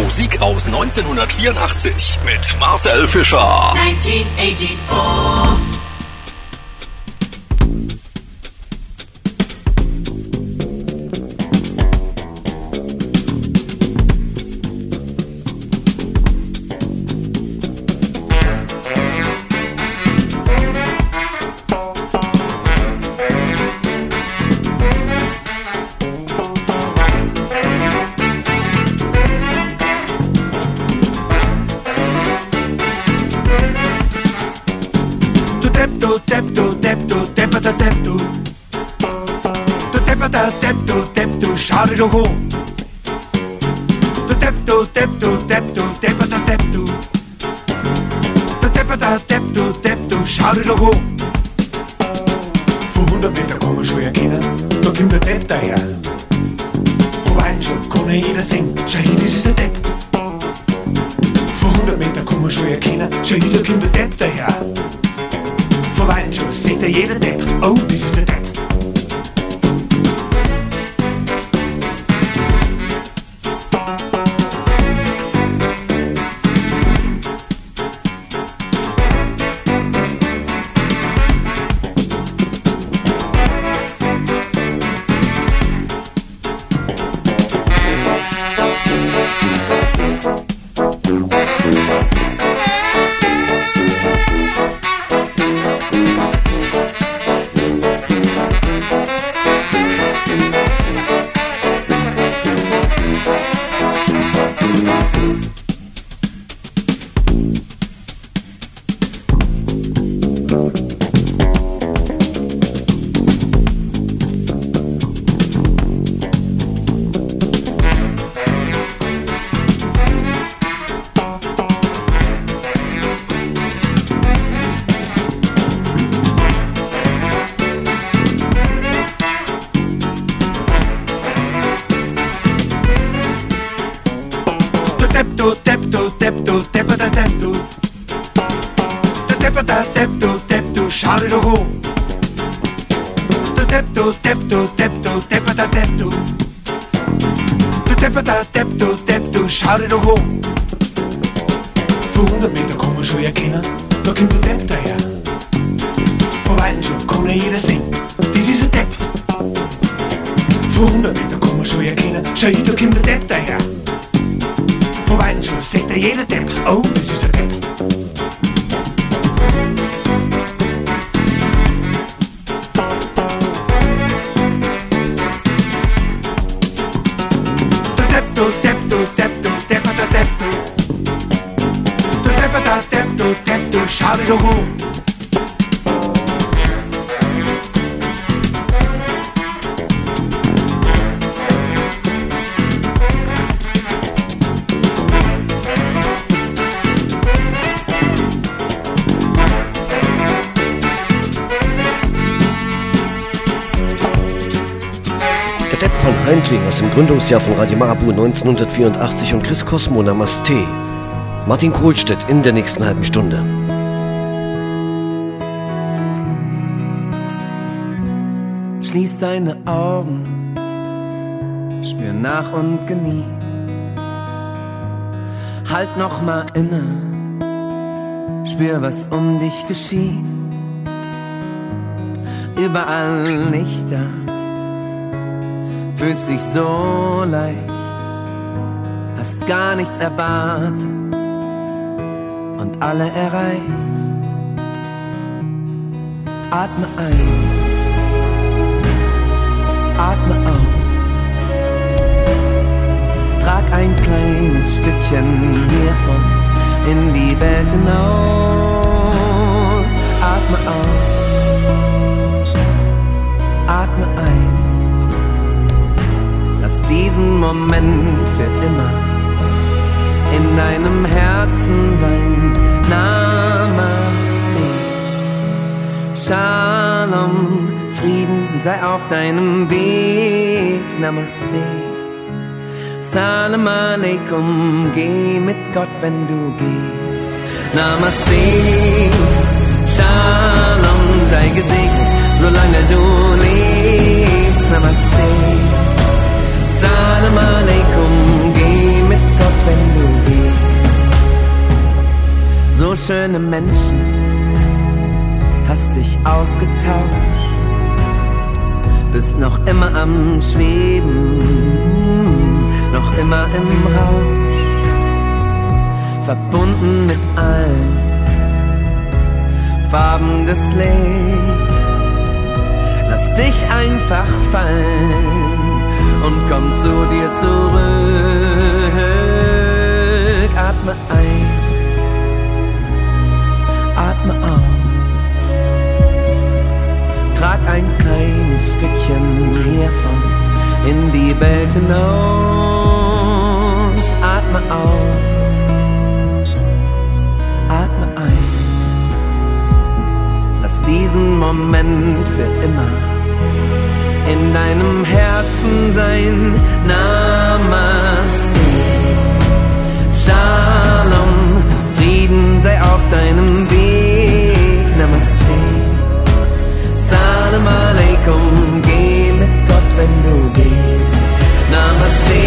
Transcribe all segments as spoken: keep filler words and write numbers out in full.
Musik aus neunzehnhundertvierundachtzig mit Marcel Fischer. neunzehnhundertvierundachtzig. Schau dir doch um. Du Depp, du Depp, du Depp, du Depp, du Depp, du. Du Depp, du Depp, du Depp, du, schau dir doch um. Vor hundert Meter kann man schon erkennen, da kommt der Depp daher. Vor Weitem schon kann ja jeder sehen, schau hin, das ist ein Depp. Vor hundert Meter kann man schon erkennen, schau hin, da kommt der Depp daher. Vor Weitem schon sieht ja jeder Depp, oh, das ist der Depp. Schau dir doch um. Du Depp, du Depp, du Depp, du Depp, du Depp, du. Du Depp, du Depp, du Depp, du, schau dir doch um. Vor hundert Meter kann man schon erkennen, da kommt der Depp daher. Vor Weitem schon kann ja jeder sehen, das ist ein Depp. Vor hundert Meter kann man schon erkennen, schau hin, da kommt der Depp daher. Vor Weitem schon sieht ja jeder Depp, oh, das ist ein Depp. Schau dir doch um. Der Depp von Heindling aus dem Gründungsjahr von Radio Marabu neunzehnhundertvierundachtzig und Chris Cosmo, Namaste. Martin Kohlstedt in der nächsten halben Stunde. Schließ deine Augen, spür nach und genieß. Halt noch mal inne, spür, was um dich geschieht. Überall Lichter, fühlst dich so leicht, hast gar nichts erwartet und alle erreicht. Atme ein, atme aus, trag ein kleines Stückchen hiervon in die Welt hinaus. Atme aus, atme ein, lass diesen Moment für immer in deinem Herzen sein. Namaste, Shalom, Frieden sei auf deinem Weg. Namaste, Salam Aleikum, geh mit Gott, wenn du gehst. Namaste, Shalom, sei gesegnet, solange du lebst. Namaste, Salam Aleikum, geh mit Gott, wenn du so schöne Menschen, hast dich ausgetauscht, bist noch immer am Schweben, noch immer im Rausch, verbunden mit allen Farben des Lichts. Lass dich einfach fallen und komm zu dir zurück. Atme ein, atme aus, trag ein kleines Stückchen hiervon in die Welt hinaus. Atme aus, atme ein, lass diesen Moment für immer in deinem Herzen sein. Namaste, Shalom, Frieden sei auf deinem Weg. Namaste, Salam Aleikum, geh mit Gott, wenn du gehst. Namaste,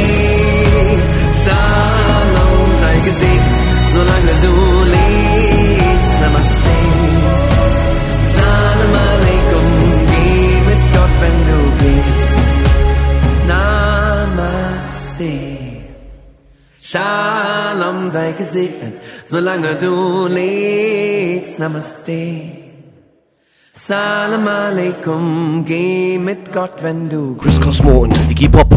Shalom, sei gesegnet, solange du lebst. Namaste, Salam Aleikum, geh mit Gott, wenn du gehst. Namaste, Shalom, sei gesegnet, solange du lebst. Namaste, Salam Aleikum, geh mit Gott, wenn du... Chris Cosmo und Iggy Pop.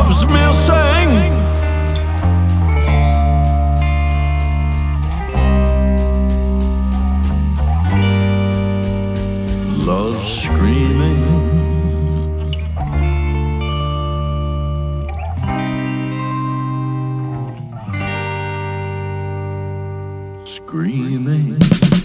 love's missing. Love's screaming. Screaming.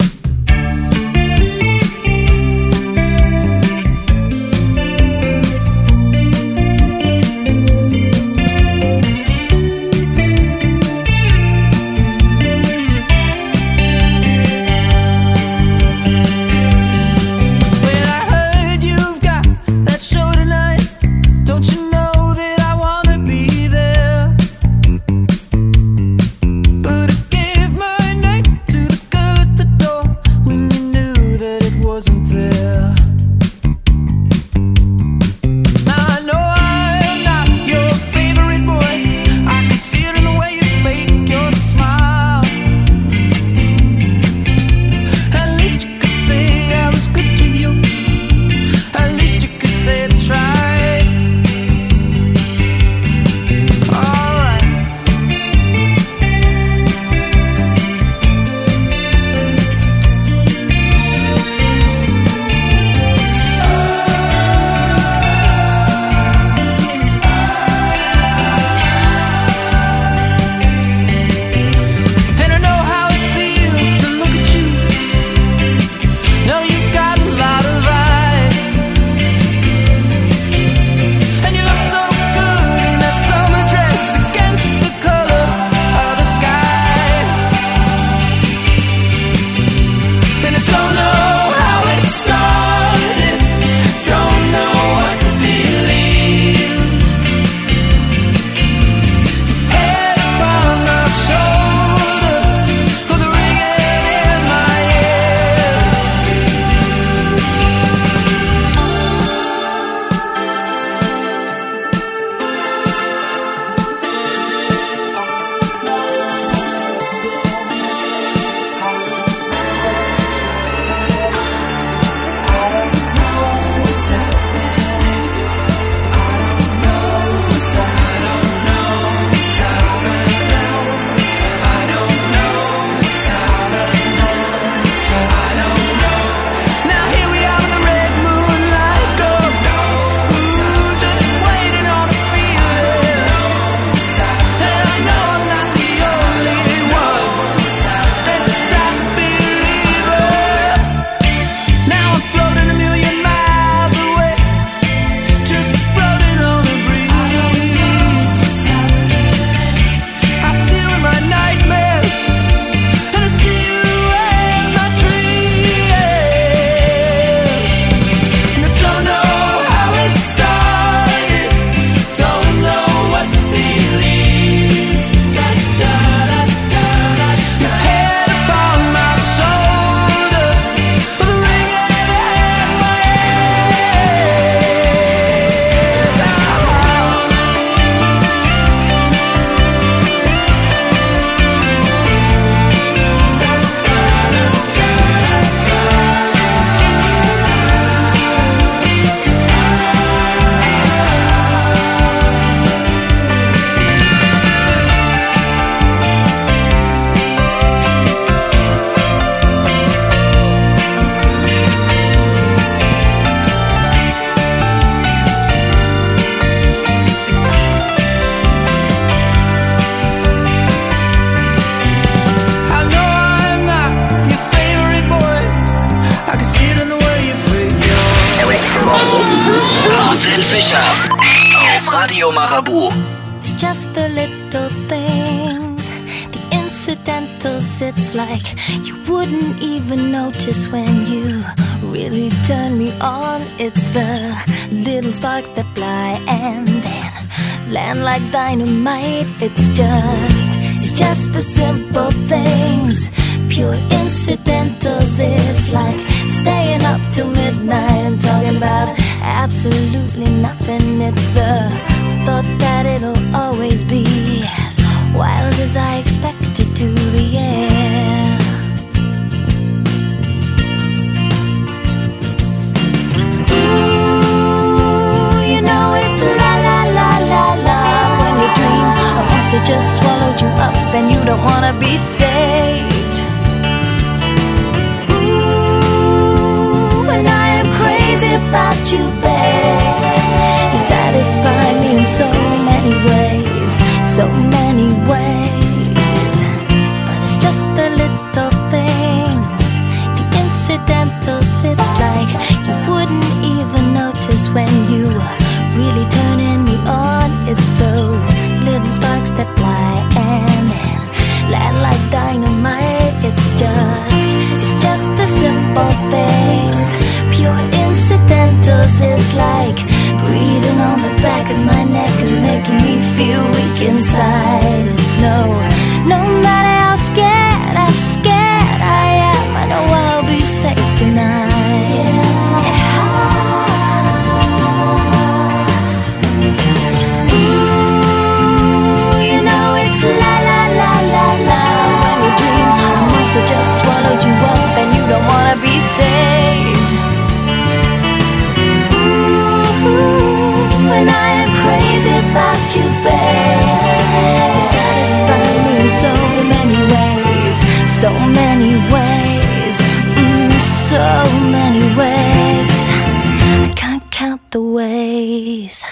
Marcel Fischer auf Radio Marabu. It's just the little things, the incidentals. It's like you wouldn't even notice when you really turn me on. It's the little sparks that fly and then land like dynamite. It's just, it's just the simple things, pure incidentals. It's like staying up till midnight and talking about absolutely nothing. It's the thought that it'll always be as wild as I expect it to be, yeah. Ooh, you know it's la la la la la. wanna be saved. Ooh, and I am crazy about you, babe. You satisfy me in so many ways, so many ways. But it's just the little things, the incidentals. It's like you wouldn't even notice when you were really turning me on. It's those little sparks that fly and then land like dynamite. It's just, it's just the simple things, pure incidentals. It's like breathing on the back of my neck and making me feel weak inside. It's no, no matter how scared, how scared I am, I know I'll be safe tonight. Yeah. Just swallowed you up and you don't wanna be saved. Ooh, and I am crazy about you, babe. You satisfy me in so many ways, so many ways, mm, so many ways. I can't count the ways.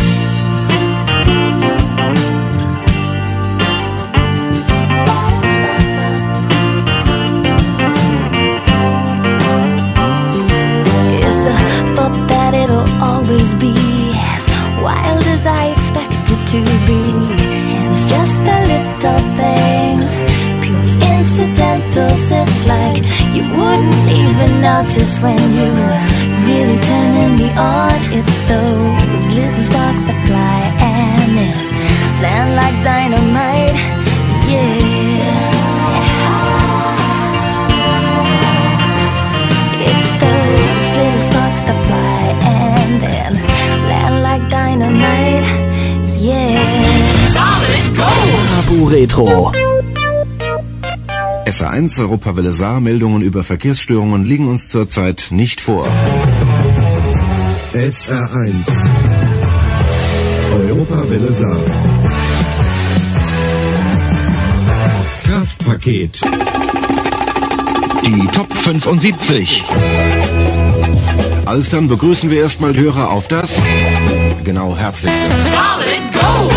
Always be as wild as I expect it to be. And it's just the little things, pure incidentals. It's like you wouldn't even notice when you were really turning me on. It's those little sparks that fly and then land like dynamite. Yeah. It's those little sparks that fly and then land like dynamite, yeah. Solid Gold! Marabu Retro. S R eins Europawelle Saar Meldungen über Verkehrsstörungen liegen uns zurzeit nicht vor. S R eins Europawelle Saar. Kraftpaket. Die Top fünfundsiebzig. Alsdann begrüßen wir erstmal Hörer auf das genau herzlichste. Solid Gold!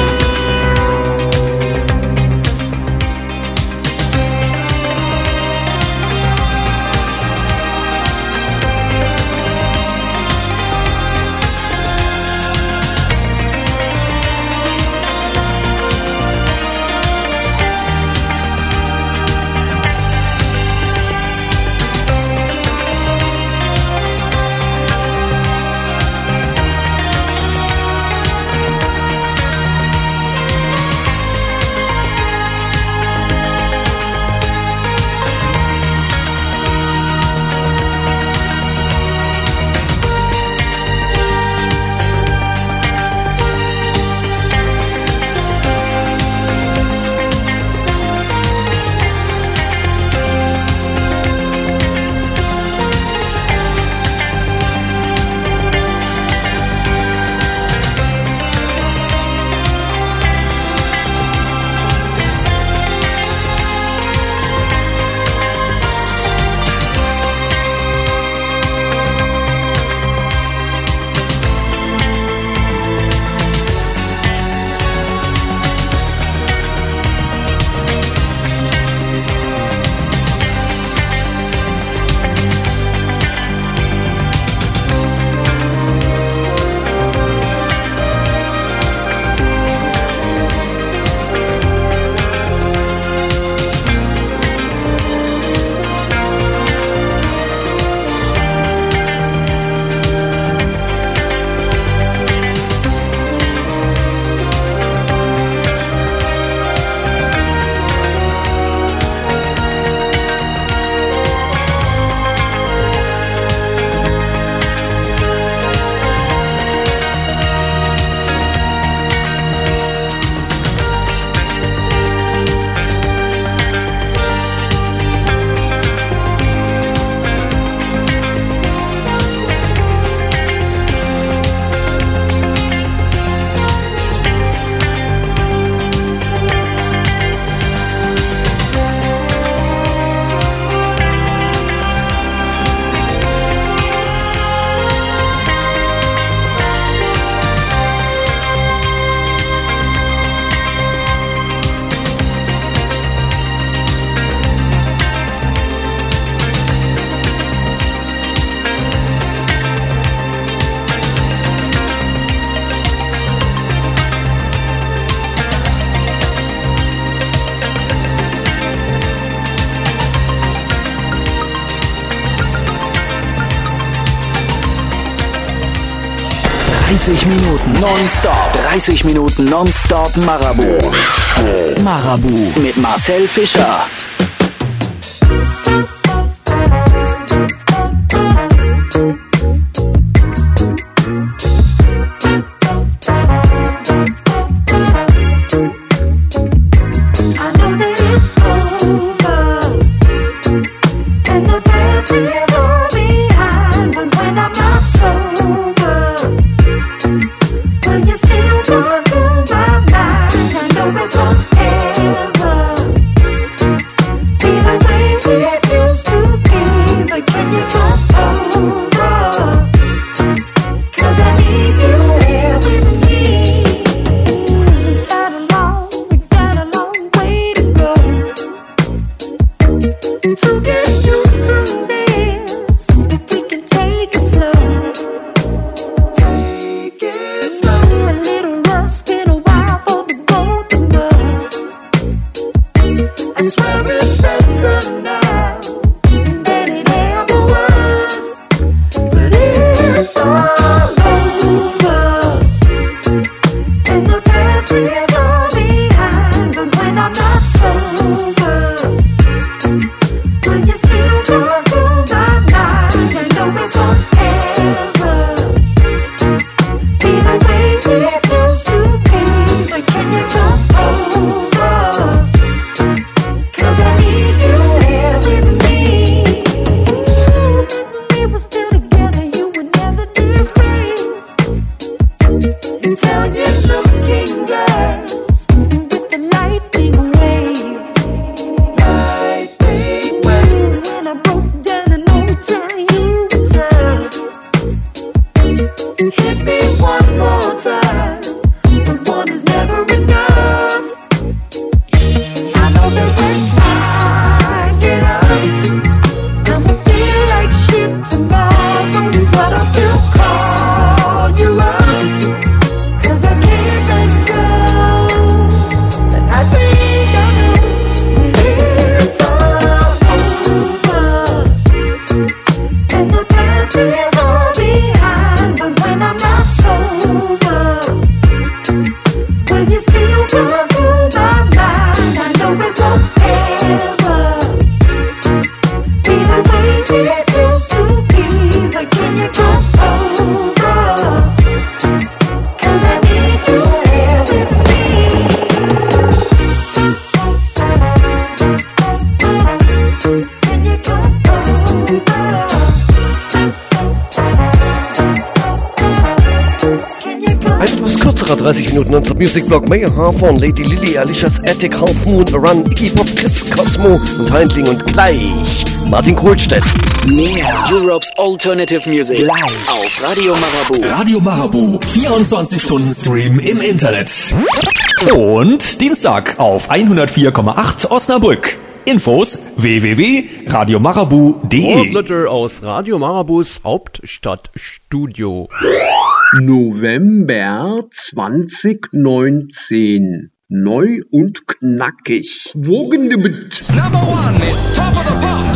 dreißig Minuten nonstop. dreißig Minuten nonstop Marabu. Marabu mit Marcel Fischer. dreißig Minuten unser Music Blog Mayor Harfon, Lady Lily, Alicia's Attic, Half Moon, The Run, Iggy Pop, Chris Cosmo und Heindling und gleich Martin Kohlstedt. Mehr Europe's Alternative Music live auf Radio Marabu. Radio Marabu, vierundzwanzig Stunden Stream im Internet. Und Dienstag auf hundertvier Komma acht Osnabrück. Infos w w w punkt radio marabu punkt de. Orbletter aus Radio Marabus Hauptstadtstudio. November zwanzig neunzehn. Neu und knackig. Wogende mit Number one, it's Top of the Pops.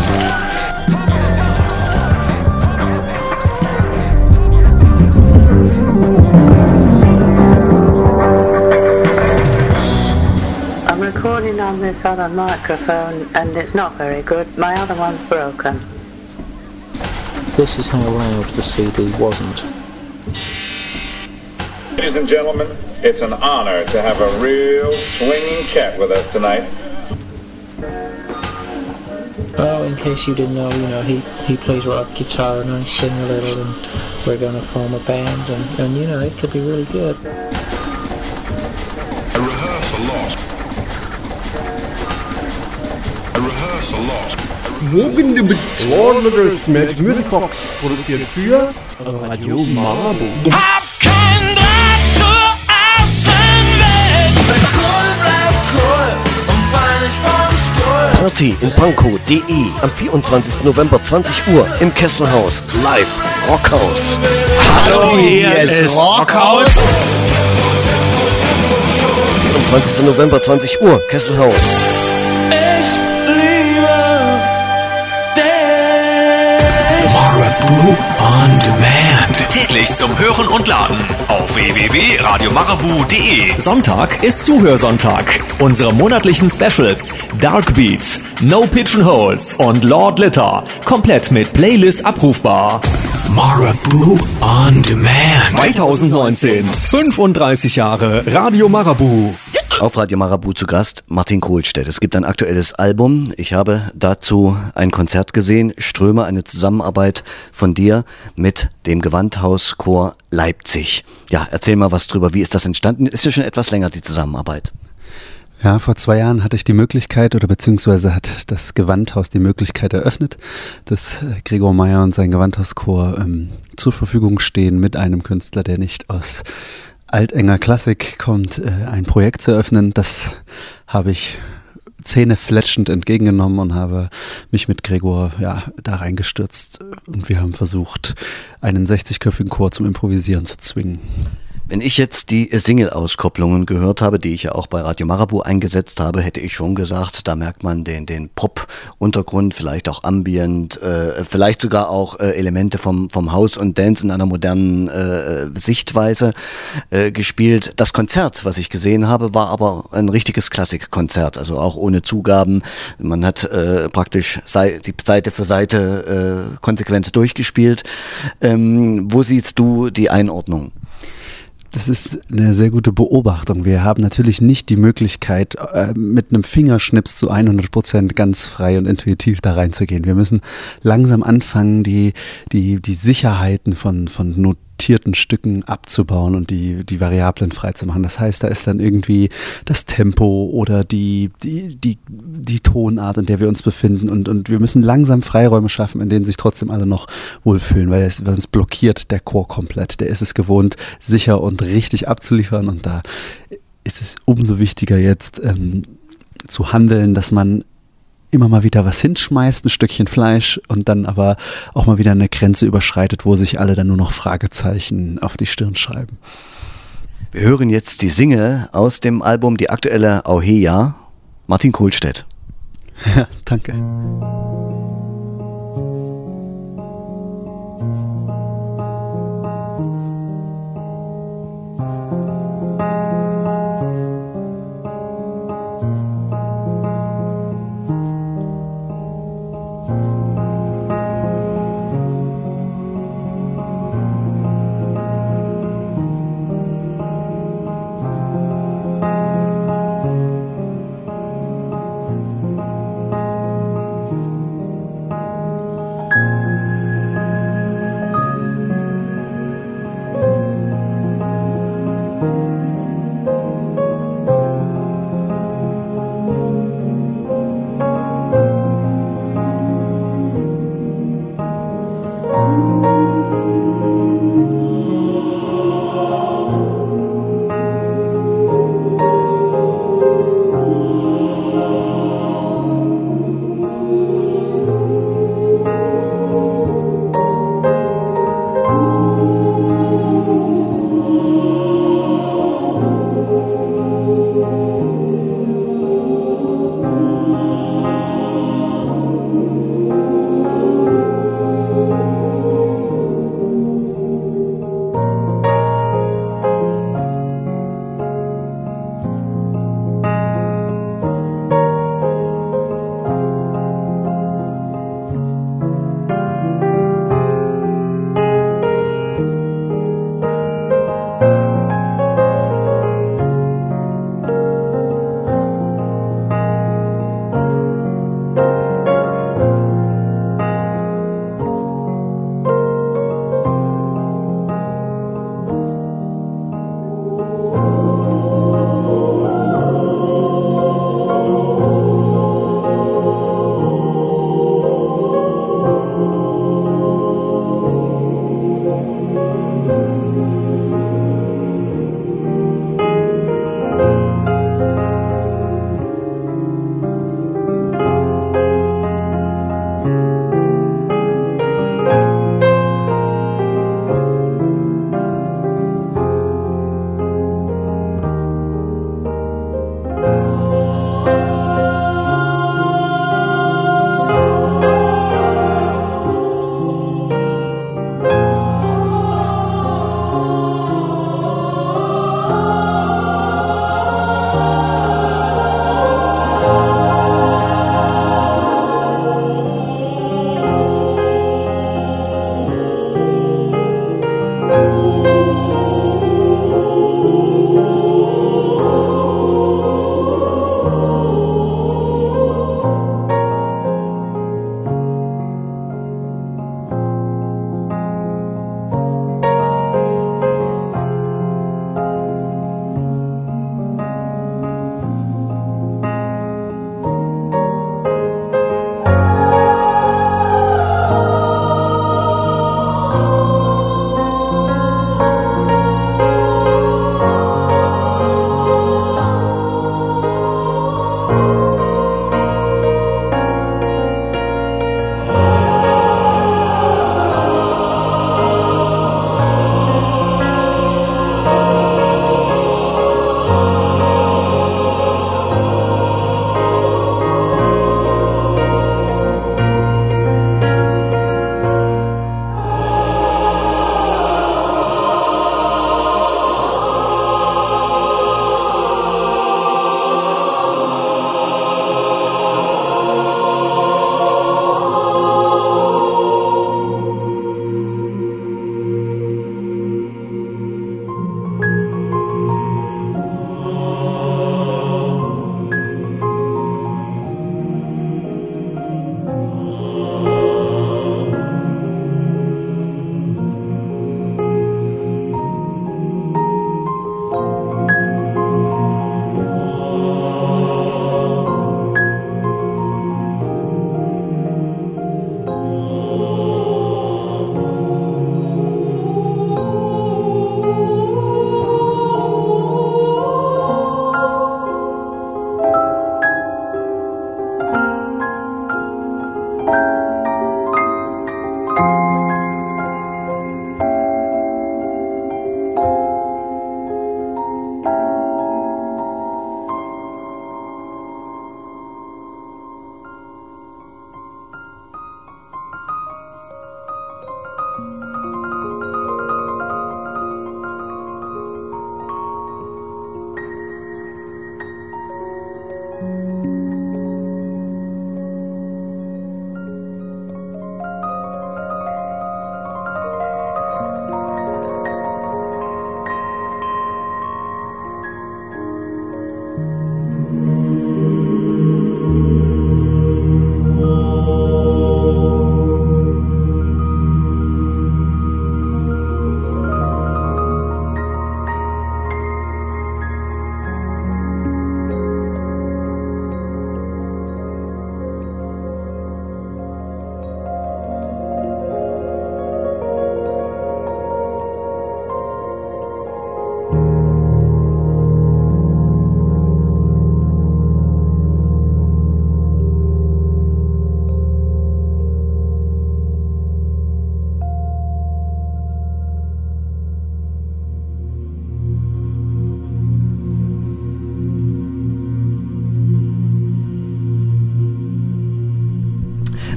I'm recording on this other microphone and it's not very good. My other one's broken. This is how loud the C D wasn't. Ladies and gentlemen, it's an honor to have a real swinging cat with us tonight. Oh, in case you didn't know, you know, he, he plays rock guitar and I sing a little, and we're going to form a band, and, and, you know, it could be really good. I rehearse a lot. I rehearse a lot. Wogende mit Orbletters mit Music Box produziert für Radio Marabu. Party in Pankow punkt de am vierundzwanzigsten November zwanzig Uhr im Kesselhaus. Live Rockhaus. Hallo, hier ist Rockhaus. vierundzwanzigsten November zwanzig Uhr Kesselhaus. Ich liebe dich. Marabu on Demand. Täglich zum Hören und Laden auf w w w punkt radio marabu punkt d e. Sonntag ist Zuhörsonntag. Unsere monatlichen Specials Dark Beat, No Pigeonholes und Lord Litter. Komplett mit Playlist abrufbar. Marabu on Demand. zwanzig neunzehn. fünfunddreißig Jahre Radio Marabu. Auf Radio Marabu zu Gast Martin Kohlstedt. Es gibt ein aktuelles Album. Ich habe dazu ein Konzert gesehen. Ströme, eine Zusammenarbeit von dir mit dem Gewandhauschor Leipzig. Ja, erzähl mal was drüber. Wie ist das entstanden? Ist ja schon etwas länger die Zusammenarbeit. Ja, vor zwei Jahren hatte ich die Möglichkeit oder beziehungsweise hat das Gewandhaus die Möglichkeit eröffnet, dass Gregor Meyer und sein Gewandhauschor ähm, zur Verfügung stehen mit einem Künstler, der nicht aus altenger Klassik kommt, äh, ein Projekt zu eröffnen. Das habe ich zähnefletschend entgegengenommen und habe mich mit Gregor ja, da reingestürzt und wir haben versucht, einen sechzigköpfigen Chor zum Improvisieren zu zwingen. Wenn ich jetzt die Single-Auskopplungen gehört habe, die ich ja auch bei Radio Marabu eingesetzt habe, hätte ich schon gesagt, da merkt man den, den Pop-Untergrund, vielleicht auch Ambient, äh, vielleicht sogar auch äh, Elemente vom, vom House und Dance in einer modernen äh, Sichtweise äh, gespielt. Das Konzert, was ich gesehen habe, war aber ein richtiges Klassikkonzert, also auch ohne Zugaben. Man hat äh, praktisch sei, die Seite für Seite äh, konsequent durchgespielt. Ähm, wo siehst du die Einordnung? Das ist eine sehr gute Beobachtung. Wir haben natürlich nicht die Möglichkeit, äh, mit einem Fingerschnips zu hundert Prozent ganz frei und intuitiv da reinzugehen. Wir müssen langsam anfangen, die, die, die Sicherheiten von, von notierten Stücken abzubauen und die, die Variablen freizumachen. Das heißt, da ist dann irgendwie das Tempo oder die, die, die, die Tonart, in der wir uns befinden und, und wir müssen langsam Freiräume schaffen, in denen sich trotzdem alle noch wohlfühlen, weil es, weil es blockiert der Chor komplett. Der ist es gewohnt, sicher und richtig abzuliefern und da ist es umso wichtiger jetzt ähm, zu handeln, dass man immer mal wieder was hinschmeißt, ein Stückchen Fleisch und dann aber auch mal wieder eine Grenze überschreitet, wo sich alle dann nur noch Fragezeichen auf die Stirn schreiben. Wir hören jetzt die Single aus dem Album, die aktuelle Auheja, Martin Kohlstedt. Ja, danke.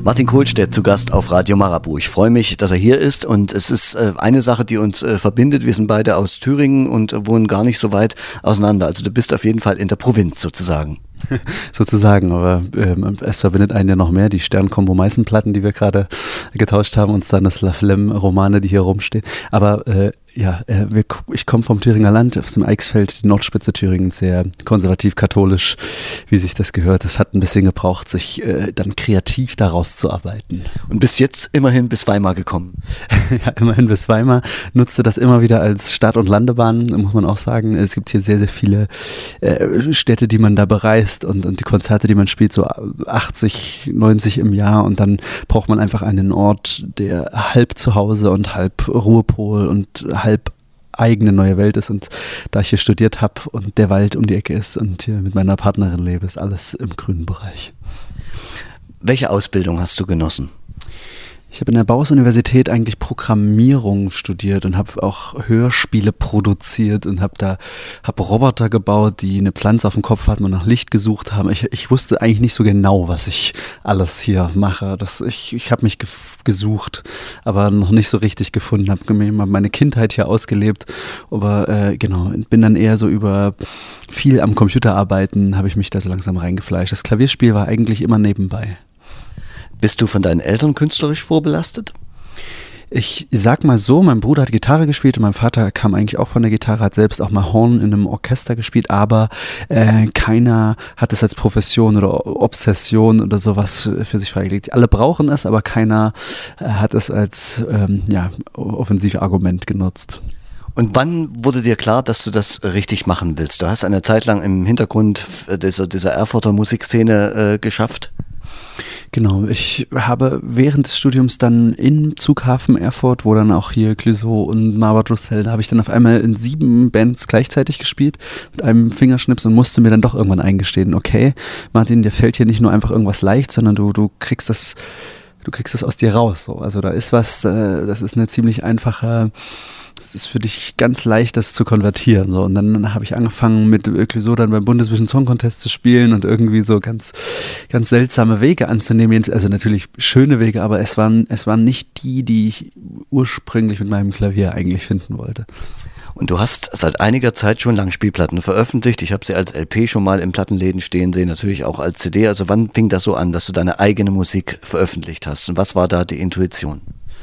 Martin Kohlstedt zu Gast auf Radio Marabu. Ich freue mich, dass er hier ist und es ist äh, eine Sache, die uns äh, verbindet. Wir sind beide aus Thüringen und äh, wohnen gar nicht so weit auseinander. Also du bist auf jeden Fall in der Provinz sozusagen. Sozusagen, aber ähm, es verbindet einen ja noch mehr, die Sternkombo-Meißenplatten, die wir gerade getauscht haben, und dann das La Flemme-Romane, die hier rumstehen. Aber äh, ja, äh, wir, ich komme vom Thüringer Land, aus dem Eichsfeld, die Nordspitze Thüringens, sehr konservativ-katholisch, wie sich das gehört. Es hat ein bisschen gebraucht, sich äh, dann kreativ daraus zu arbeiten. Und bis jetzt immerhin bis Weimar gekommen. Ja, immerhin bis Weimar. Nutzte das immer wieder als Start- und Landebahn, muss man auch sagen. Es gibt hier sehr, sehr viele äh, Städte, die man da bereist und, und die Konzerte, die man spielt, so achtzig, neunzig im Jahr, und dann braucht man einfach einen Ort, der halb zu Hause und halb Ruhepol und halb eigene neue Welt ist, und da ich hier studiert habe und der Wald um die Ecke ist und hier mit meiner Partnerin lebe, ist alles im grünen Bereich. Welche Ausbildung hast du genossen? Ich habe in der Bauhaus-Universität eigentlich Programmierung studiert und habe auch Hörspiele produziert und habe da hab Roboter gebaut, die eine Pflanze auf dem Kopf hatten und nach Licht gesucht haben. Ich, ich wusste eigentlich nicht so genau, was ich alles hier mache. Das, ich ich habe mich ge- gesucht, aber noch nicht so richtig gefunden. Habe meine Kindheit hier ausgelebt, aber äh, genau, bin dann eher so über viel am Computer arbeiten, habe ich mich da so langsam reingefleischt. Das Klavierspiel war eigentlich immer nebenbei. Bist du von deinen Eltern künstlerisch vorbelastet? Ich sag mal so, mein Bruder hat Gitarre gespielt und mein Vater kam eigentlich auch von der Gitarre, hat selbst auch mal Horn in einem Orchester gespielt, aber äh, keiner hat es als Profession oder Obsession oder sowas für sich freigelegt. Alle brauchen es, aber keiner äh, hat es als ähm, ja, Offensivargument genutzt. Und wann wurde dir klar, dass du das richtig machen willst? Du hast eine Zeit lang im Hintergrund dieser, dieser Erfurter Musikszene äh, geschafft. Genau, ich habe während des Studiums dann im Zughafen Erfurt, wo dann auch hier Clouseau und Marbot Roussel, da habe ich dann auf einmal in sieben Bands gleichzeitig gespielt mit einem Fingerschnips und musste mir dann doch irgendwann eingestehen, okay, Martin, dir fällt hier nicht nur einfach irgendwas leicht, sondern du, du kriegst das, du kriegst das aus dir raus. So. Also da ist was, äh, das ist eine ziemlich einfache, es ist für dich ganz leicht, das zu konvertieren. So. Und dann habe ich angefangen mit Clouseau dann beim Bundesvision Song Contest zu spielen und irgendwie so ganz, ganz seltsame Wege anzunehmen. Also natürlich schöne Wege, aber es waren, es waren nicht die, die ich ursprünglich mit meinem Klavier eigentlich finden wollte. Und du hast seit einiger Zeit schon Langspielplatten veröffentlicht. Ich habe sie als L P schon mal in Plattenläden stehen sehen, natürlich auch als C D. Also wann fing das so an, dass du deine eigene Musik veröffentlicht hast? Und was war da die Intuition?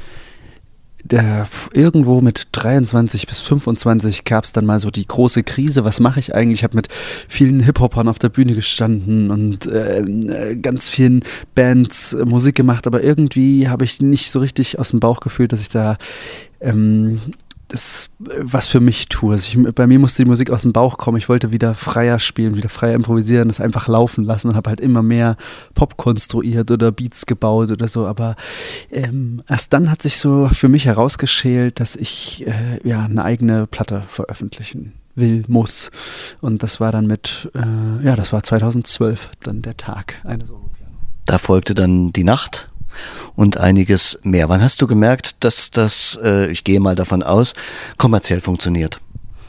Der, irgendwo mit dreiundzwanzig bis fünfundzwanzig gab es dann mal so die große Krise, was mache ich eigentlich? Ich habe mit vielen Hip-Hopern auf der Bühne gestanden und äh, ganz vielen Bands äh, Musik gemacht, aber irgendwie habe ich nicht so richtig aus dem Bauch gefühlt, dass ich da ähm, das was für mich tue. Also ich, bei mir musste die Musik aus dem Bauch kommen. Ich wollte wieder freier spielen, wieder freier improvisieren, das einfach laufen lassen und habe halt immer mehr Pop konstruiert oder Beats gebaut oder so. Aber ähm, erst dann hat sich so für mich herausgeschält, dass ich äh, ja eine eigene Platte veröffentlichen will, muss. Und das war dann mit, äh, ja, das war zweitausendzwölf dann der Tag. Eine Solo-Piano. Da folgte dann die Nacht und einiges mehr. Wann hast du gemerkt, dass das, äh, ich gehe mal davon aus, kommerziell funktioniert?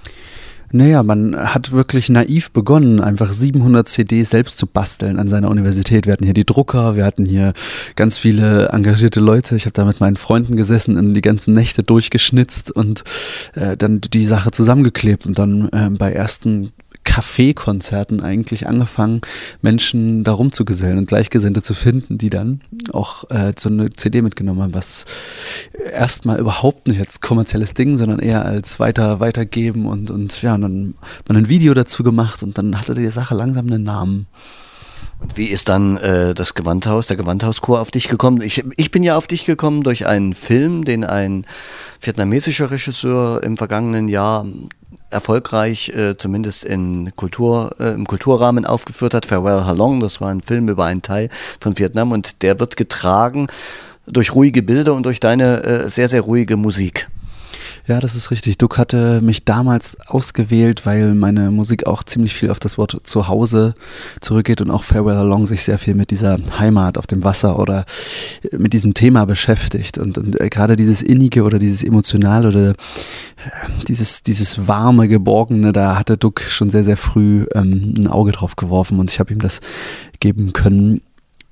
Naja, man hat wirklich naiv begonnen, einfach siebenhundert C Ds selbst zu basteln an seiner Universität. Wir hatten hier die Drucker, wir hatten hier ganz viele engagierte Leute. Ich habe da mit meinen Freunden gesessen und die ganzen Nächte durchgeschnitzt und äh, dann die Sache zusammengeklebt und dann äh, bei ersten Café-Konzerten eigentlich angefangen, Menschen da rumzugesellen und Gleichgesinnte zu finden, die dann auch äh, so eine C D mitgenommen haben, was erstmal überhaupt nicht als kommerzielles Ding, sondern eher als weiter weitergeben und, und ja, und dann hat man ein Video dazu gemacht und dann hatte die Sache langsam einen Namen. Und wie ist dann äh, das Gewandhaus, der Gewandhauschor auf dich gekommen? Ich, ich bin ja auf dich gekommen durch einen Film, den ein vietnamesischer Regisseur im vergangenen Jahr erfolgreich, äh, zumindest in Kultur, äh, im Kulturrahmen aufgeführt hat, Farewell Halong. Das war ein Film über einen Teil von Vietnam und der wird getragen durch ruhige Bilder und durch deine äh, sehr, sehr ruhige Musik. Ja, das ist richtig. Duck hatte mich damals ausgewählt, weil meine Musik auch ziemlich viel auf das Wort Zuhause zurückgeht und auch Farewell Along sich sehr viel mit dieser Heimat auf dem Wasser oder mit diesem Thema beschäftigt. Und, und gerade dieses Innige oder dieses Emotionale oder dieses, dieses warme, Geborgene, da hatte Duck schon sehr, sehr früh ähm, ein Auge drauf geworfen und ich habe ihm das geben können.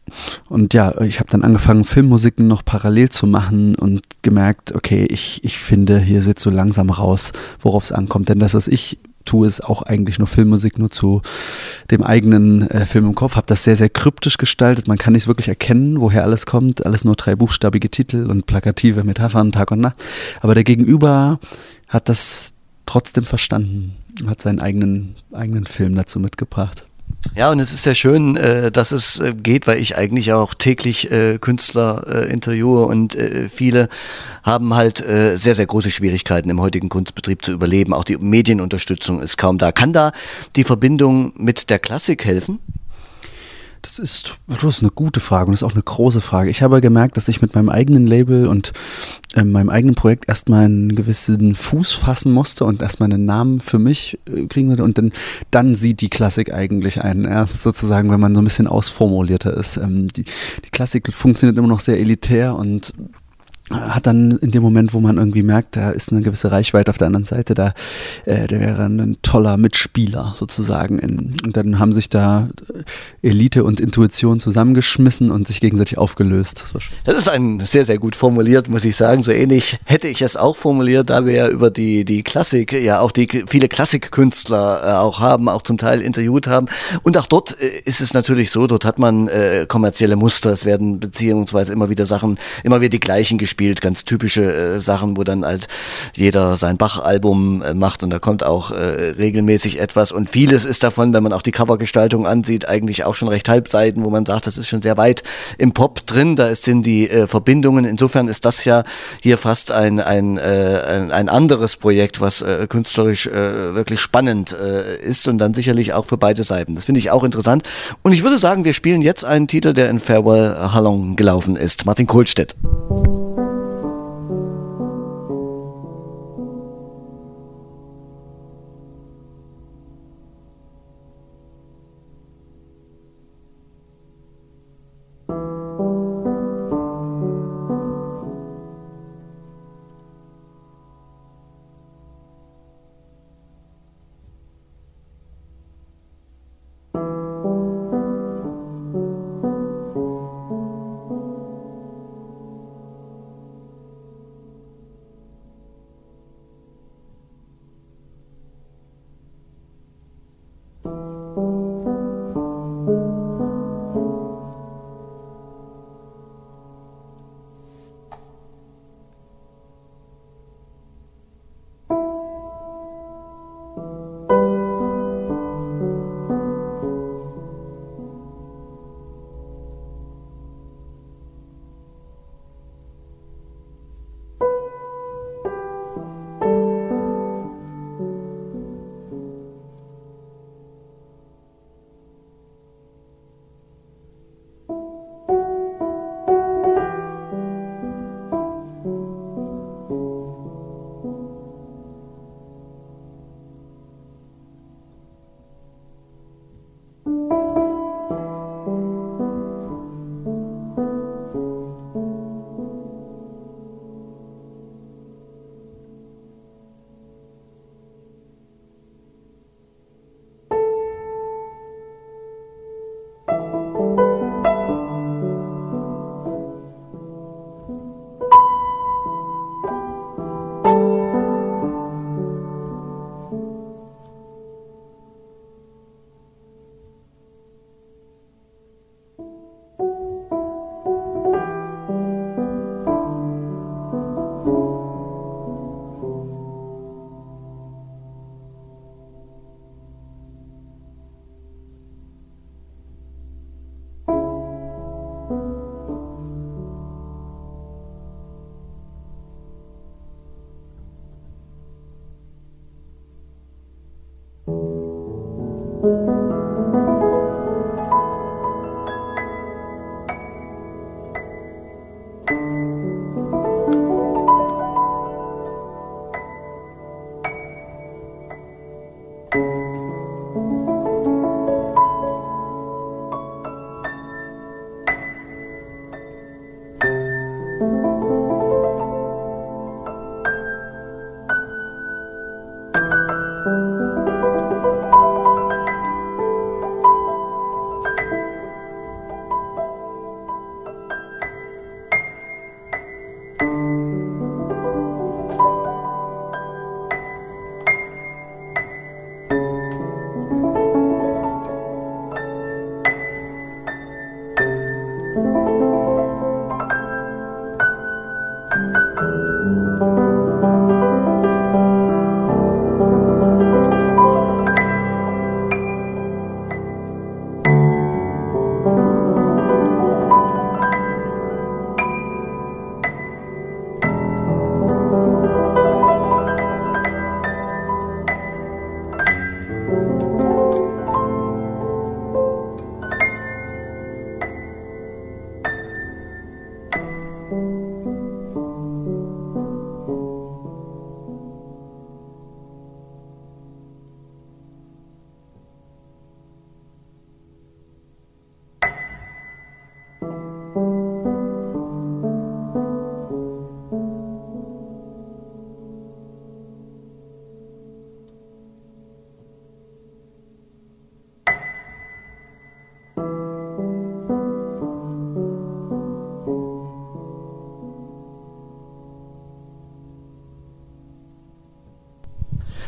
Und ja, ich habe dann angefangen, Filmmusiken noch parallel zu machen und gemerkt, okay, ich, ich finde, hier sieht so langsam raus, worauf es ankommt. Denn das, was ich tue, ist auch eigentlich nur Filmmusik, nur zu dem eigenen äh, Film im Kopf. Habe das sehr, sehr kryptisch gestaltet. Man kann nicht wirklich erkennen, woher alles kommt. Alles nur drei buchstabige Titel und plakative Metaphern, Tag und Nacht. Aber der Gegenüber hat das trotzdem verstanden, hat seinen eigenen, eigenen Film dazu mitgebracht. Ja, und es ist sehr schön, äh, dass es äh, geht, weil ich eigentlich auch täglich äh, Künstler äh, interviewe und äh, viele haben halt äh, sehr, sehr große Schwierigkeiten im heutigen Kunstbetrieb zu überleben. Auch die Medienunterstützung ist kaum da. Kann da die Verbindung mit der Klassik helfen? Das ist, das ist eine gute Frage und das ist auch eine große Frage. Ich habe gemerkt, dass ich mit meinem eigenen Label und äh, meinem eigenen Projekt erstmal einen gewissen Fuß fassen musste und erstmal einen Namen für mich äh, kriegen würde und dann, dann sieht die Klassik eigentlich einen erst sozusagen, wenn man so ein bisschen ausformulierter ist. Ähm, die, die Klassik funktioniert immer noch sehr elitär und hat dann in dem Moment, wo man irgendwie merkt, da ist eine gewisse Reichweite auf der anderen Seite, da äh, der wäre ein toller Mitspieler sozusagen. In, und dann haben sich da Elite und Intuition zusammengeschmissen und sich gegenseitig aufgelöst. Das, das ist ein sehr, sehr gut formuliert, muss ich sagen. So ähnlich hätte ich es auch formuliert, da wir ja über die, die Klassik, ja auch die viele Klassikkünstler äh, auch haben, auch zum Teil interviewt haben. Und auch dort äh, ist es natürlich so, dort hat man äh, kommerzielle Muster, es werden beziehungsweise immer wieder Sachen, immer wieder die gleichen gespielt. Spielt ganz typische äh, Sachen, wo dann halt jeder sein Bach-Album äh, macht und da kommt auch äh, regelmäßig etwas und vieles ist davon, wenn man auch die Covergestaltung ansieht, eigentlich auch schon recht Halbseiten, wo man sagt, das ist schon sehr weit im Pop drin, da sind die äh, Verbindungen, insofern ist das ja hier fast ein, ein, äh, ein, ein anderes Projekt, was äh, künstlerisch äh, wirklich spannend äh, ist und dann sicherlich auch für beide Seiten. Das finde ich auch interessant und ich würde sagen, wir spielen jetzt einen Titel, der in Farewell How Long gelaufen ist. Martin Kohlstedt.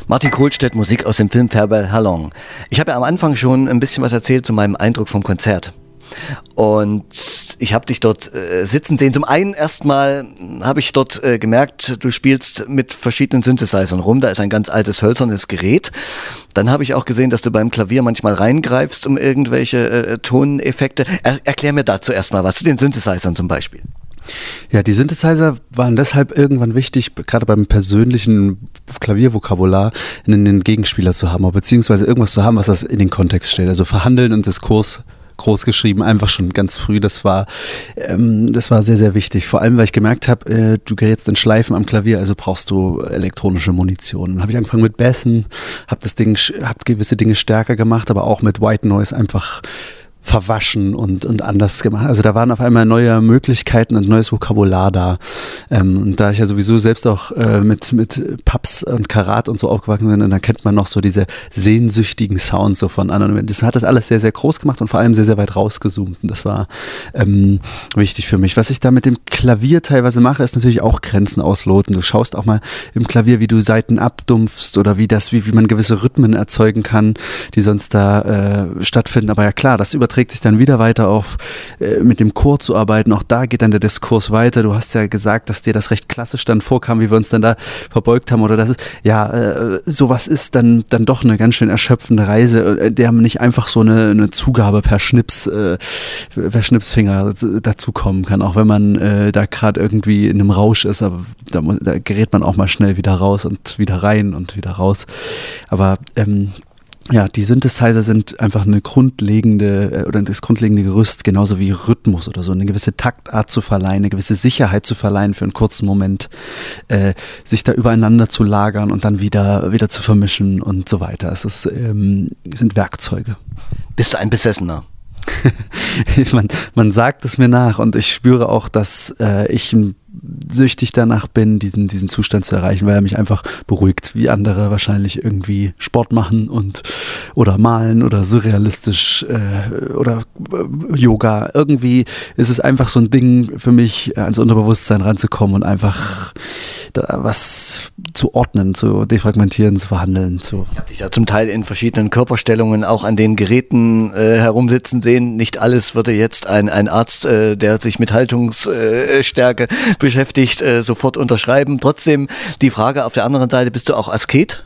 Martin Kohlstedt, Musik aus dem Film Farewell Halong. Ich habe ja am Anfang schon ein bisschen was erzählt zu meinem Eindruck vom Konzert. Und ich habe dich dort äh, sitzen sehen. Zum einen erstmal habe ich dort äh, gemerkt, du spielst mit verschiedenen Synthesizern rum. Da ist ein ganz altes hölzernes Gerät. Dann habe ich auch gesehen, dass du beim Klavier manchmal reingreifst um irgendwelche äh, Toneffekte. Er, erklär mir dazu erstmal was, zu den Synthesizern zum Beispiel. Ja, die Synthesizer waren deshalb irgendwann wichtig, gerade beim persönlichen Klaviervokabular einen Gegenspieler zu haben, beziehungsweise irgendwas zu haben, was das in den Kontext stellt. Also Verhandeln und Diskurs groß geschrieben, einfach schon ganz früh. Das war, ähm, das war sehr, sehr wichtig. Vor allem, weil ich gemerkt habe, äh, du gerätst in Schleifen am Klavier, also brauchst du elektronische Munition. Dann habe ich angefangen mit Bässen, habe das Ding, habe gewisse Dinge stärker gemacht, aber auch mit White Noise einfach verwaschen und, und anders gemacht. Also da waren auf einmal neue Möglichkeiten und neues Vokabular da. Ähm, und da ich ja sowieso selbst auch äh, mit, mit Paps und Karat und so aufgewachsen bin, und dann kennt man noch so diese sehnsüchtigen Sounds so von anderen. Das hat das alles sehr, sehr groß gemacht und vor allem sehr, sehr weit rausgezoomt. Und das war ähm, wichtig für mich. Was ich da mit dem Klavier teilweise mache, ist natürlich auch Grenzen ausloten. Du schaust auch mal im Klavier, wie du Saiten abdumpfst oder wie das, wie, wie man gewisse Rhythmen erzeugen kann, die sonst da äh, stattfinden. Aber ja klar, das überträgt sich dann wieder weiter auf, äh, mit dem Chor zu arbeiten. Auch da geht dann der Diskurs weiter. Du hast ja gesagt, dass dir das recht klassisch dann vorkam, wie wir uns dann da verbeugt haben. Oder das ist, ja, äh, sowas ist dann, dann doch eine ganz schön erschöpfende Reise, äh, der nicht einfach so eine, eine Zugabe per Schnips, äh, per Schnipsfinger dazu kommen kann. Auch wenn man äh, da gerade irgendwie in einem Rausch ist, aber da, muss, da gerät man auch mal schnell wieder raus und wieder rein und wieder raus. Aber ähm, ja, die Synthesizer sind einfach eine grundlegende oder das grundlegende Gerüst, genauso wie Rhythmus oder so, eine gewisse Taktart zu verleihen, eine gewisse Sicherheit zu verleihen für einen kurzen Moment, äh, sich da übereinander zu lagern und dann wieder wieder zu vermischen und so weiter. Es ist, ähm, sind Werkzeuge. Bist du ein Besessener? man, man sagt es mir nach und ich spüre auch, dass äh, ich ein süchtig danach bin, diesen, diesen Zustand zu erreichen, weil er mich einfach beruhigt, wie andere wahrscheinlich irgendwie Sport machen und oder malen oder surrealistisch äh, oder äh, Yoga. Irgendwie ist es einfach so ein Ding für mich, ans Unterbewusstsein ranzukommen und einfach da was zu ordnen, zu defragmentieren, zu verhandeln. Zu ich habe dich ja zum Teil in verschiedenen Körperstellungen auch an den Geräten äh, herumsitzen sehen. Nicht alles würde jetzt ein, ein Arzt, äh, der sich mit Haltungsstärke äh, beschäftigt, äh, sofort unterschreiben. Trotzdem die Frage auf der anderen Seite, bist du auch Asket?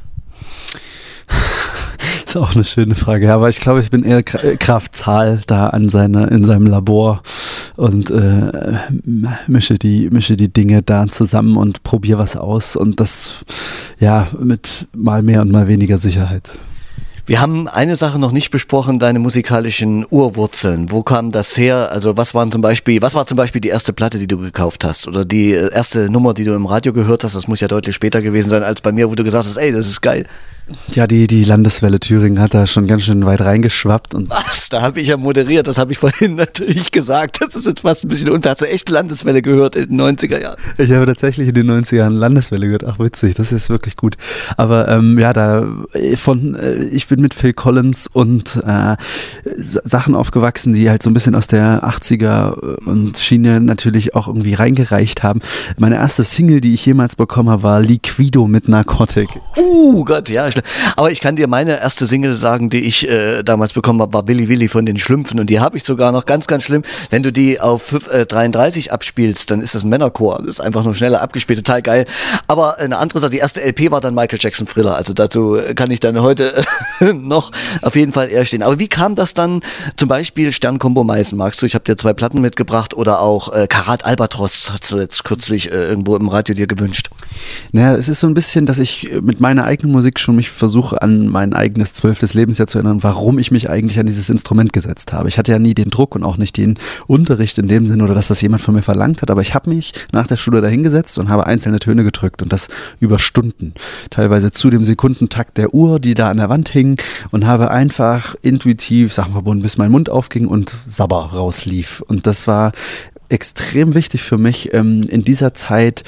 Ist auch eine schöne Frage, ja, aber ich glaube, ich bin eher Kraftzahl da an seiner, in seinem Labor und äh, mische die, mische die Dinge da zusammen und probiere was aus und das ja mit mal mehr und mal weniger Sicherheit. Wir haben eine Sache noch nicht besprochen, deine musikalischen Urwurzeln. Wo kam das her? Also was waren zum Beispiel, was war zum Beispiel die erste Platte, die du gekauft hast? Oder die erste Nummer, die du im Radio gehört hast? Das muss ja deutlich später gewesen sein als bei mir, wo du gesagt hast, ey, das ist geil. Ja, die, die Landeswelle Thüringen hat da schon ganz schön weit reingeschwappt. Und was? Da habe ich ja moderiert, das habe ich vorhin natürlich gesagt. Das ist jetzt fast ein bisschen unter. Hast du echt Landeswelle gehört in den neunziger Jahren? Ich habe tatsächlich in den neunziger Jahren Landeswelle gehört. Ach, witzig, das ist wirklich gut. Aber ähm, ja, da von, äh, ich bin mit Phil Collins und äh, Sachen aufgewachsen, die halt so ein bisschen aus der achtziger und Schiene natürlich auch irgendwie reingereicht haben. Meine erste Single, die ich jemals bekommen habe, war Liquido mit Narcotic. Uh, Gott, ja. Aber ich kann dir meine erste Single sagen, die ich äh, damals bekommen habe, war Willi Willi von den Schlümpfen und die habe ich sogar noch ganz, ganz schlimm. Wenn du die auf dreiunddreißig abspielst, dann ist das ein Männerchor. Das ist einfach nur schneller abgespielt, total geil. Aber eine andere Sache, die erste L P war dann Michael Jackson Thriller. Also dazu kann ich dann heute noch auf jeden Fall eher stehen. Aber wie kam das dann zum Beispiel Sternkombo Meißen? Magst du? Ich habe dir zwei Platten mitgebracht oder auch äh, Karat Albatros hast du jetzt kürzlich äh, irgendwo im Radio dir gewünscht. Naja, es ist so ein bisschen, dass ich mit meiner eigenen Musik schon mich versuche an mein eigenes zwölftes Lebensjahr zu erinnern, warum ich mich eigentlich an dieses Instrument gesetzt habe. Ich hatte ja nie den Druck und auch nicht den Unterricht in dem Sinne oder dass das jemand von mir verlangt hat, aber ich habe mich nach der Schule dahingesetzt und habe einzelne Töne gedrückt und das über Stunden. Teilweise zu dem Sekundentakt der Uhr, die da an der Wand hing und habe einfach intuitiv Sachen verbunden, bis mein Mund aufging und Sabber rauslief. Und das war extrem wichtig für mich, in dieser Zeit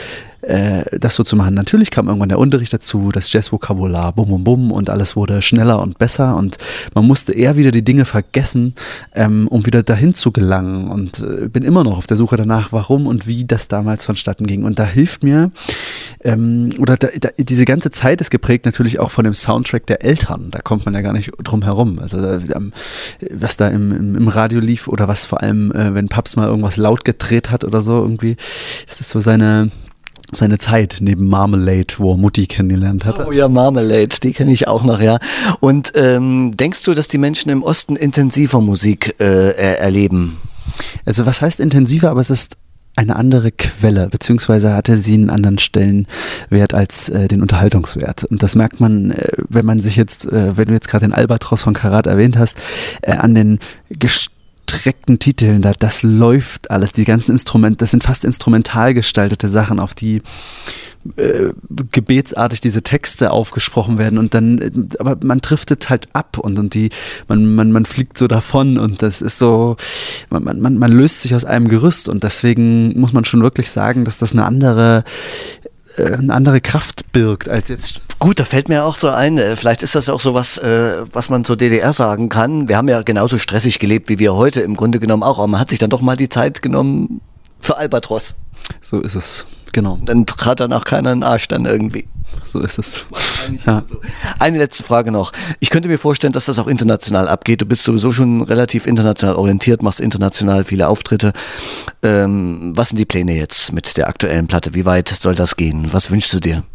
äh, das so zu machen. Natürlich kam irgendwann der Unterricht dazu, das Jazzvokabular, bum, bum, bum und alles wurde schneller und besser und man musste eher wieder die Dinge vergessen, ähm, um wieder dahin zu gelangen und äh, bin immer noch auf der Suche danach, warum und wie das damals vonstatten ging. Und da hilft mir, ähm, oder da, da, diese ganze Zeit ist geprägt natürlich auch von dem Soundtrack der Eltern. Da kommt man ja gar nicht drum herum. Also ähm, was da im, im, im Radio lief oder was vor allem, äh, wenn Paps mal irgendwas laut gedreht hat oder so irgendwie, das ist so seine seine Zeit neben Marmalade, wo er Mutti kennengelernt hat. Oh ja, Marmalade, die kenne ich auch noch, ja. Und ähm, denkst du, dass die Menschen im Osten intensiver Musik äh, er erleben? Also was heißt intensiver, aber es ist eine andere Quelle, beziehungsweise hatte sie einen anderen Stellenwert als äh, den Unterhaltungswert. Und das merkt man, äh, wenn man sich jetzt, äh, wenn du jetzt gerade den Albatros von Karat erwähnt hast, äh, an den gest streckten Titeln, da, das läuft alles, die ganzen Instrumente, das sind fast instrumental gestaltete Sachen, auf die äh, gebetsartig diese Texte aufgesprochen werden und dann, aber man driftet halt ab und, und die, man, man, man fliegt so davon und das ist so, man, man, man löst sich aus einem Gerüst und deswegen muss man schon wirklich sagen, dass das eine andere eine andere Kraft birgt als jetzt. Gut, da fällt mir auch so ein, vielleicht ist das auch so was, was man zur D D R sagen kann. Wir haben ja genauso stressig gelebt, wie wir heute im Grunde genommen auch, aber man hat sich dann doch mal die Zeit genommen für Albatros. So ist es, genau. Dann trat dann auch keiner in den Arsch dann irgendwie. So ist es. Ja. So. Eine letzte Frage noch. Ich könnte mir vorstellen, dass das auch international abgeht. Du bist sowieso schon relativ international orientiert, machst international viele Auftritte. Ähm, was sind die Pläne jetzt mit der aktuellen Platte? Wie weit soll das gehen? Was wünschst du dir?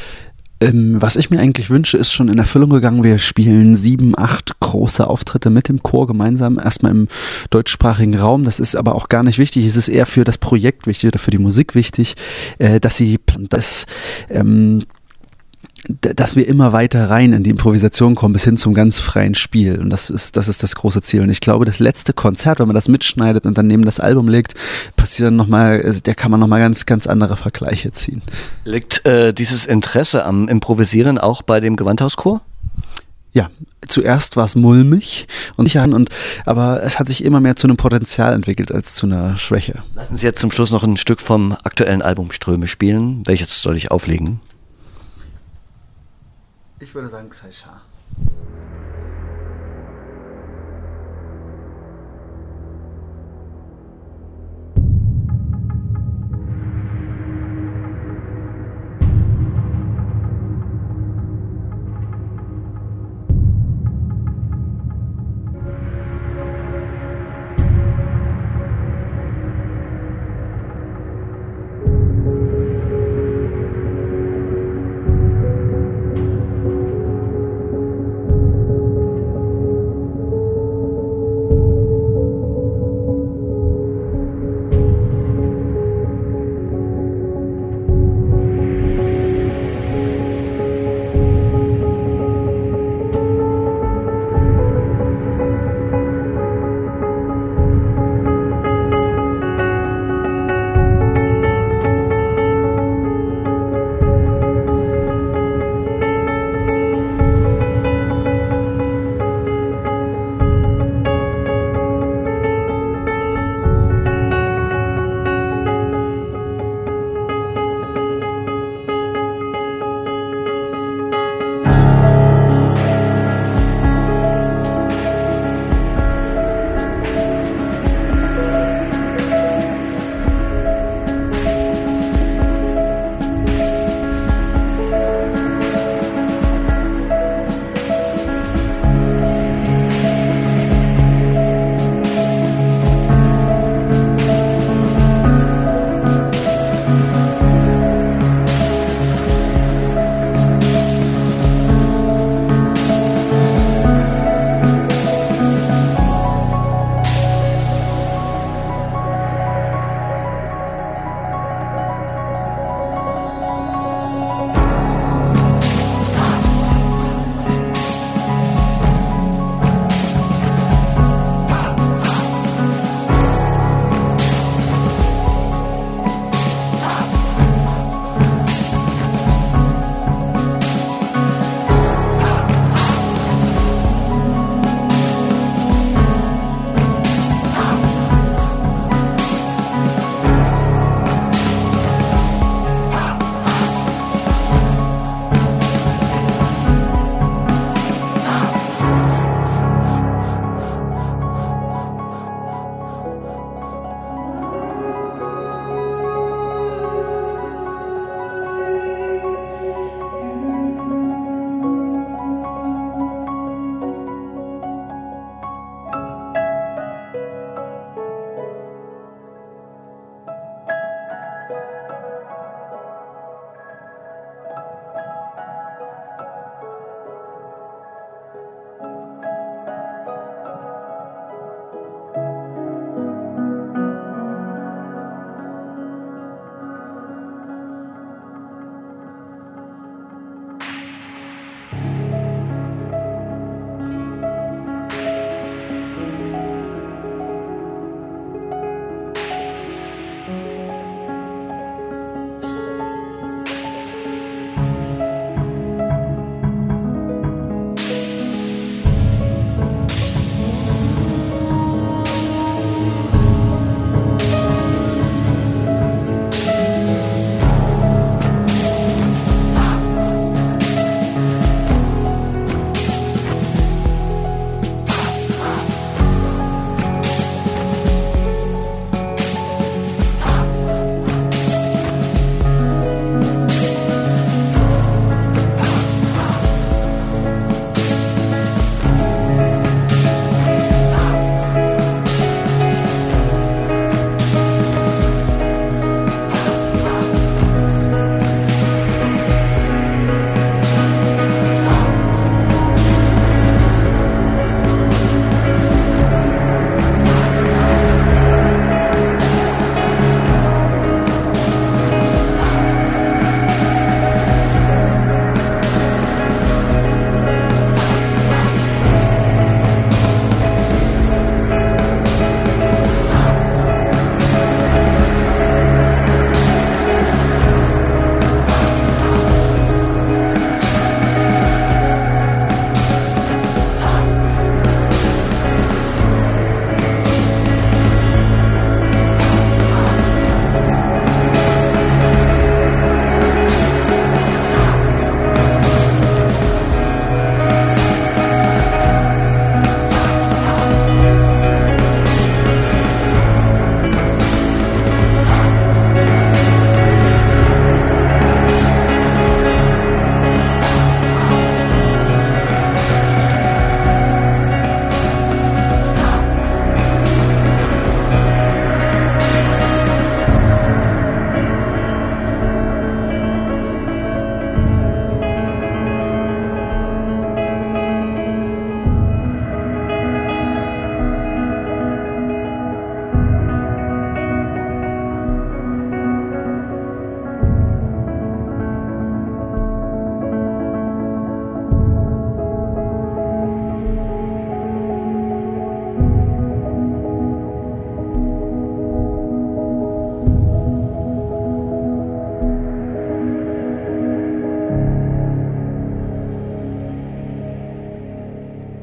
Ähm, was ich mir eigentlich wünsche, ist schon in Erfüllung gegangen. Wir spielen sieben, acht große Auftritte mit dem Chor gemeinsam. Erstmal im deutschsprachigen Raum. Das ist aber auch gar nicht wichtig. Es ist eher für das Projekt wichtig oder für die Musik wichtig, äh, dass sie das ähm, dass wir immer weiter rein in die Improvisation kommen, bis hin zum ganz freien Spiel. Und das ist, das ist das große Ziel. Und ich glaube, das letzte Konzert, wenn man das mitschneidet und dann neben das Album legt, passiert dann nochmal, da kann man nochmal ganz, ganz andere Vergleiche ziehen. Liegt äh, dieses Interesse am Improvisieren auch bei dem Gewandhauschor? Ja, zuerst war es mulmig und und aber es hat sich immer mehr zu einem Potenzial entwickelt als zu einer Schwäche. Lassen Sie jetzt zum Schluss noch ein Stück vom aktuellen Album Ströme spielen. Welches soll ich auflegen? Ich würde sagen Xaisha.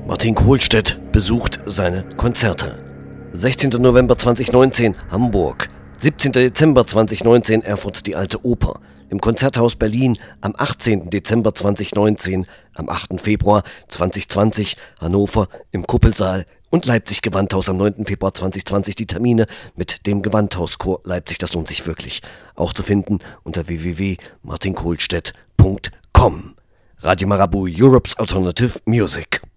Martin Kohlstedt besucht seine Konzerte. sechzehnten November zweitausendneunzehn Hamburg. siebzehnten Dezember zweitausendneunzehn Erfurt die Alte Oper. Im Konzerthaus Berlin am achtzehnten Dezember zweitausendneunzehn, am achten Februar zweitausendzwanzig Hannover im Kuppelsaal und Leipzig Gewandhaus am neunten Februar zweitausendzwanzig. Die Termine mit dem Gewandhauschor Leipzig, das lohnt sich wirklich. Auch zu finden unter w w w punkt martin kohlstedt punkt com. Radio Marabout, Europe's Alternative Music.